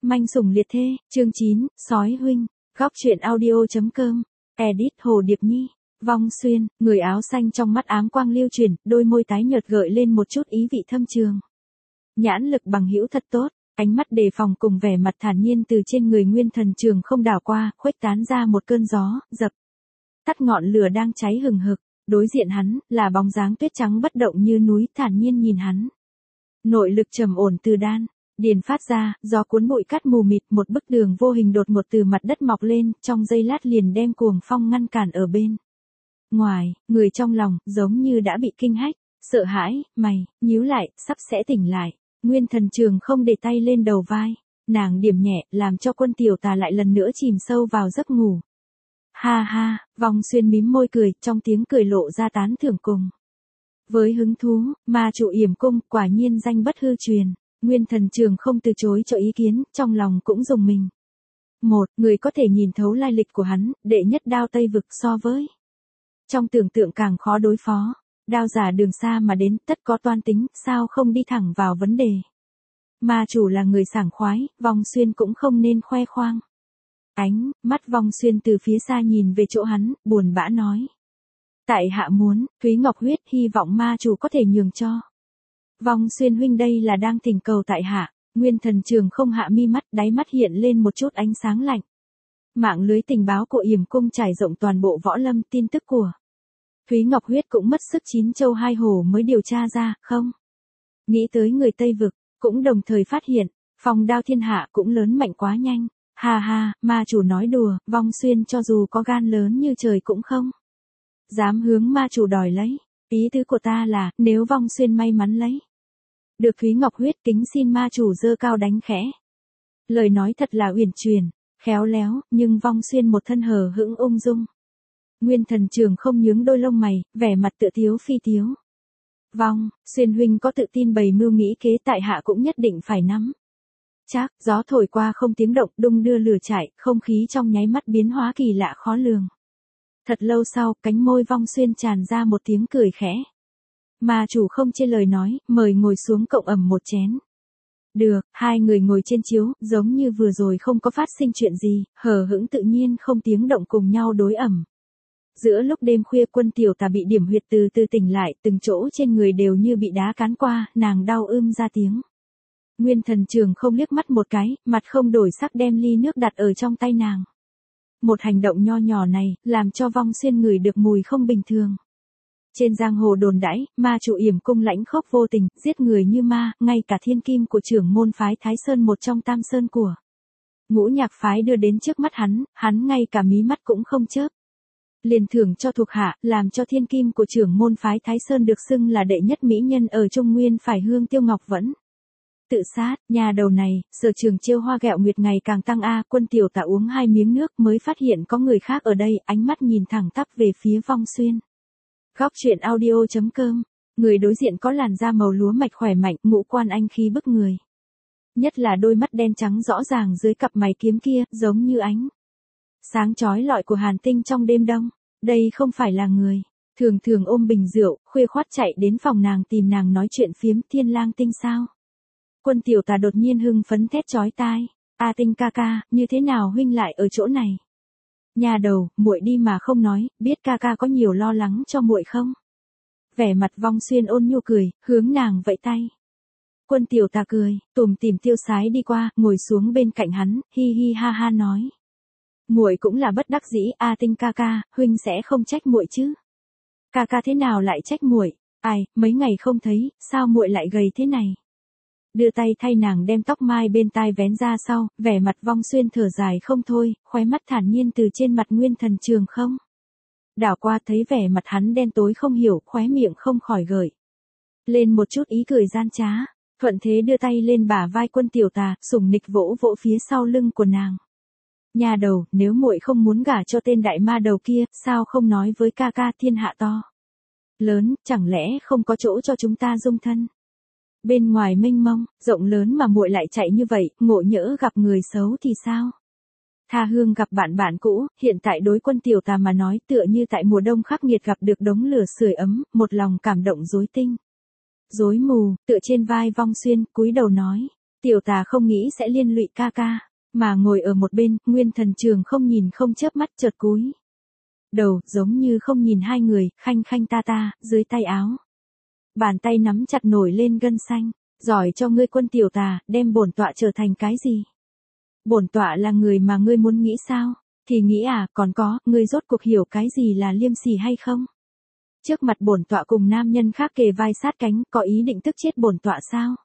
Manh sủng liệt thê, chương 9, sói huynh, góc truyện audio.com, edit Hồ Điệp Nhi, Vong Xuyên, người áo xanh trong mắt ám quang lưu chuyển, đôi môi tái nhợt gợi lên một chút ý vị thâm trường. Nhãn lực bằng hữu thật tốt, ánh mắt đề phòng cùng vẻ mặt thản nhiên từ trên người Nguyên Thần Trường không đảo qua, khuếch tán ra một cơn gió, dập tắt ngọn lửa đang cháy hừng hực. Đối diện hắn, là bóng dáng tuyết trắng bất động như núi, thản nhiên nhìn hắn. Nội lực trầm ổn từ đan điền phát ra, gió cuốn bụi cát mù mịt, một bức tường vô hình đột ngột từ mặt đất mọc lên, trong giây lát liền đem cuồng phong ngăn cản ở bên ngoài. Người trong lòng giống như đã bị kinh hách, sợ hãi, mày nhíu lại, sắp sẽ tỉnh lại. Nguyên Thần Trường không để tay lên đầu vai, nàng điểm nhẹ, làm cho Quân Tiểu Tà lại lần nữa chìm sâu vào giấc ngủ. Ha ha, Vong Xuyên mím môi cười, trong tiếng cười lộ ra tán thưởng cùng với hứng thú. Ma chủ Yểm Cung quả nhiên danh bất hư truyền. Nguyên Thần Trường không từ chối cho ý kiến, trong lòng cũng rùng mình. Một người có thể nhìn thấu lai lịch của hắn, đệ nhất đao Tây Vực so với trong tưởng tượng càng khó đối phó. Đao giả đường xa mà đến, tất có toan tính, sao không đi thẳng vào vấn đề. Ma chủ là người sảng khoái, Vong Xuyên cũng không nên khoe khoang. Ánh mắt Vong Xuyên từ phía xa nhìn về chỗ hắn, buồn bã nói. Tại hạ muốn, Thúy Ngọc huyết, hy vọng ma chủ có thể nhường cho. Vong Xuyên huynh đây là đang thỉnh cầu tại hạ. Nguyên Thần Trường không hạ mi mắt, đáy mắt hiện lên một chút ánh sáng lạnh. Mạng lưới tình báo của Yểm Cung trải rộng toàn bộ võ lâm, tin tức của Thúy Ngọc huyết cũng mất sức 9 châu 2 hổ mới điều tra ra, không? Nghĩ tới người Tây Vực, cũng đồng thời phát hiện, phong đao thiên hạ cũng lớn mạnh quá nhanh. Ha ha, ma chủ nói đùa, Vong Xuyên cho dù có gan lớn như trời cũng không dám hướng ma chủ đòi lấy. Ý tứ của ta là, nếu Vong Xuyên may mắn lấy được Thúy Ngọc huyết, kính xin ma chủ giơ cao đánh khẽ. Lời nói thật là uyển chuyển, khéo léo, nhưng Vong Xuyên một thân hờ hững ung dung. Nguyên Thần Trường không nhướng đôi lông mày, vẻ mặt tựa thiếu phi thiếu. Vong Xuyên huynh có tự tin bày mưu nghĩ kế, tại hạ cũng nhất định phải nắm chắc. Gió thổi qua không tiếng động, đung đưa lửa chạy, không khí trong nháy mắt biến hóa kỳ lạ khó lường. Thật lâu sau, cánh môi Vong Xuyên tràn ra một tiếng cười khẽ. Ma chủ không chê lời nói, mời ngồi xuống cộng ẩm một chén. Được, hai người ngồi trên chiếu, giống như vừa rồi không có phát sinh chuyện gì, hờ hững tự nhiên không tiếng động cùng nhau đối ẩm. Giữa lúc đêm khuya, Quân Tiểu Tà bị điểm huyệt từ từ tỉnh lại, từng chỗ trên người đều như bị đá cán qua, nàng đau ra tiếng. Nguyên Thần Trường không liếc mắt một cái, mặt không đổi sắc đem ly nước đặt ở trong tay nàng. Một hành động nho nhỏ này, làm cho Vong Xuyên ngửi được mùi không bình thường. Trên giang hồ đồn đãi, ma chủ Yểm Cung lãnh khốc vô tình, giết người như ma, ngay cả thiên kim của trưởng môn phái Thái Sơn, một trong tam sơn của Ngũ Nhạc phái đưa đến trước mắt hắn ngay cả mí mắt cũng không chớp. Liền thưởng cho thuộc hạ, làm cho thiên kim của trưởng môn phái Thái Sơn được xưng là đệ nhất mỹ nhân ở Trung Nguyên phải Hương Tiêu Ngọc vẫn tự sát. Nhà đầu này, sở trường chiêu hoa gẹo nguyệt ngày càng tăng a. Quân Tiểu Tà uống 2 miếng nước mới phát hiện có người khác ở đây, ánh mắt nhìn thẳng tắp về phía Vong Xuyên. Góc truyện audio.com, người đối diện có làn da màu lúa mạch khỏe mạnh, ngũ quan anh khí bức người. Nhất là đôi mắt đen trắng rõ ràng dưới cặp mày kiếm kia, giống như ánh sáng chói lọi của hàn tinh trong đêm đông. Đây không phải là người thường thường ôm bình rượu, khuya khoắt chạy đến phòng nàng tìm nàng nói chuyện phiếm. Thiên Lang Tinh sao? Quân Tiểu Tà đột nhiên hưng phấn thét chói tai. A Tinh ca ca, như thế nào huynh lại ở chỗ này? Nhà đầu, muội đi mà không nói, biết ca ca có nhiều lo lắng cho muội không? Vẻ mặt Vong Xuyên ôn nhu cười, hướng nàng vẫy tay. Quân Tiểu Tà cười, tủm tỉm tiêu sái đi qua, ngồi xuống bên cạnh hắn, hi hi ha ha nói. Muội cũng là bất đắc dĩ. A Tinh ca ca, huynh sẽ không trách muội chứ? Ca ca thế nào lại trách muội? Ai, mấy ngày không thấy, sao muội lại gầy thế này? Đưa tay thay nàng đem tóc mai bên tai vén ra sau, vẻ mặt Vong Xuyên thở dài không thôi, khóe mắt thản nhiên từ trên mặt Nguyên Thần Trường không đảo qua, thấy vẻ mặt hắn đen tối không hiểu, khóe miệng không khỏi gợi lên một chút ý cười gian trá. Thuận thế đưa tay lên bả vai Quân Tiểu Tà, sủng nịch vỗ vỗ phía sau lưng của nàng. Nhà đầu, nếu muội không muốn gả cho tên đại ma đầu kia, sao không nói với ca ca? Thiên hạ to lớn, chẳng lẽ không có chỗ cho chúng ta dung thân? Bên ngoài mênh mông, rộng lớn mà muội lại chạy như vậy, ngộ nhỡ gặp người xấu thì sao? Tha hương gặp bạn cũ, hiện tại đối Quân Tiểu Tà mà nói tựa như tại mùa đông khắc nghiệt gặp được đống lửa sưởi ấm, một lòng cảm động rối tinh rối mù, tựa trên vai Vong Xuyên, cúi đầu nói. Tiểu tà không nghĩ sẽ liên lụy ca ca, mà ngồi ở một bên, Nguyên Thần Trường không nhìn không chớp mắt chợt cúi đầu, giống như không nhìn hai người, khanh khanh ta ta, dưới tay áo. Bàn tay nắm chặt nổi lên gân xanh, giỏi cho ngươi Quân tiểu tà, đem bổn tọa trở thành cái gì? Bổn tọa là người mà ngươi muốn nghĩ sao? Thì nghĩ à, còn có, ngươi rốt cuộc hiểu cái gì là liêm sỉ hay không? Trước mặt bổn tọa cùng nam nhân khác kề vai sát cánh, có ý định tức chết bổn tọa sao?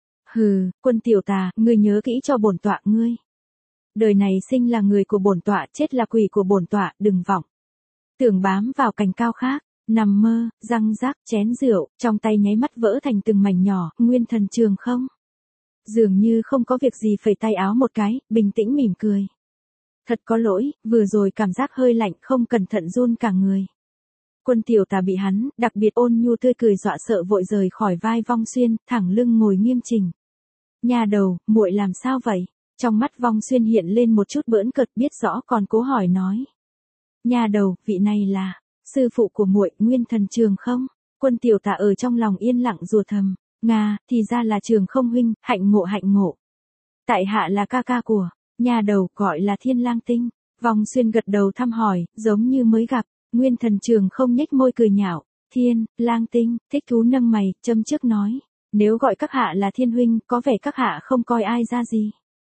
Hừ, Quân tiểu tà, ngươi nhớ kỹ cho bổn tọa ngươi. Đời này sinh là người của bổn tọa, chết là quỷ của bổn tọa, đừng vọng tưởng bám vào cành cao khác, nằm mơ, răng rác, chén rượu, trong tay nháy mắt vỡ thành từng mảnh nhỏ, Nguyên Thần Trường không. Dường như không có việc gì phẩy tay áo một cái, bình tĩnh mỉm cười. Thật có lỗi, vừa rồi cảm giác hơi lạnh không cẩn thận run cả người. Quân tiểu tà bị hắn, đặc biệt ôn nhu tươi cười dọa sợ vội rời khỏi vai Vong Xuyên, thẳng lưng ngồi nghiêm chỉnh. Nhà đầu, muội làm sao vậy? Trong mắt Vong Xuyên hiện lên một chút bỡn cợt biết rõ còn cố hỏi nói. Nhà đầu, vị này là sư phụ của muội, Nguyên Thần Trường không? Quân tiểu tà ở trong lòng yên lặng rủa thầm, Nga, thì ra là Trường không huynh, hạnh ngộ hạnh ngộ. Tại hạ là ca ca của, nhà đầu gọi là Thiên Lang Tinh. Vong Xuyên gật đầu thăm hỏi, giống như mới gặp, Nguyên Thần Trường không nhếch môi cười nhạo, Thiên, Lang Tinh, thích thú nâng mày, châm trước nói, nếu gọi các hạ là Thiên huynh, có vẻ các hạ không coi ai ra gì.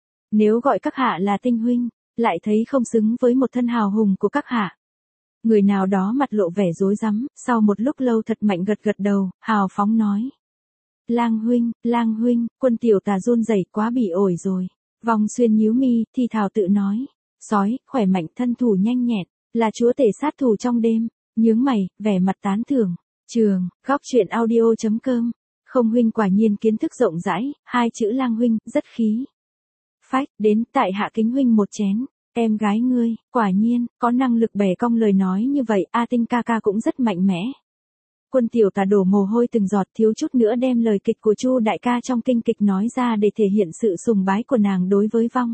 Nếu gọi các hạ là Tinh huynh, lại thấy không xứng với một thân hào hùng của các hạ. Người nào đó mặt lộ vẻ rối rắm, sau một lúc lâu thật mạnh gật gật đầu, hào phóng nói. Lang huynh, Quân tiểu tà run rẩy quá bị ổi rồi. Vong Xuyên nhíu mi, thì thào tự nói. Sói, khỏe mạnh thân thủ nhanh nhẹn, là chúa tể sát thủ trong đêm. Nhướng mày, vẻ mặt tán thưởng. Trường, góc truyện audio.com. Không huynh quả nhiên kiến thức rộng rãi, hai chữ Lang huynh, rất khí phách, đến tại hạ kính huynh một chén. Em gái ngươi, quả nhiên, có năng lực bẻ cong lời nói như vậy, A Tinh ca ca cũng rất mạnh mẽ. Quân tiểu tà đổ mồ hôi từng giọt, thiếu chút nữa đem lời kịch của Chu đại ca trong kinh kịch nói ra để thể hiện sự sùng bái của nàng đối với Vong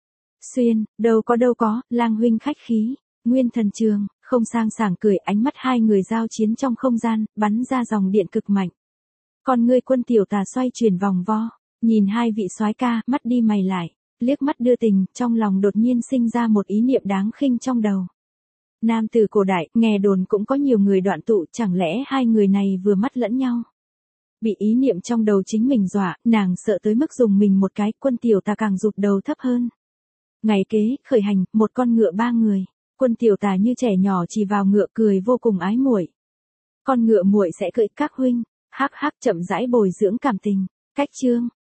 Xuyên. Đâu có, Lang huynh khách khí. Nguyên Thần Trường không sang sảng cười, ánh mắt hai người giao chiến trong không gian, bắn ra dòng điện cực mạnh. Còn ngươi Quân tiểu tà xoay chuyển vòng vo, nhìn hai vị soái ca, mắt đi mày lại, liếc mắt đưa tình, trong lòng đột nhiên sinh ra một ý niệm đáng khinh trong đầu. Nam tử cổ đại, nghe đồn cũng có nhiều người đoạn tụ, chẳng lẽ hai người này vừa mắt lẫn nhau? Bị ý niệm trong đầu chính mình dọa, nàng sợ tới mức dùng mình một cái, Quân tiểu tà càng rụt đầu thấp hơn. Ngày kế, khởi hành, một con ngựa ba người. Quân tiểu tà như trẻ nhỏ chỉ vào ngựa cười vô cùng ái muội. Con ngựa muội sẽ cưỡi các huynh, hắc hắc chậm rãi bồi dưỡng cảm tình. Cách chương.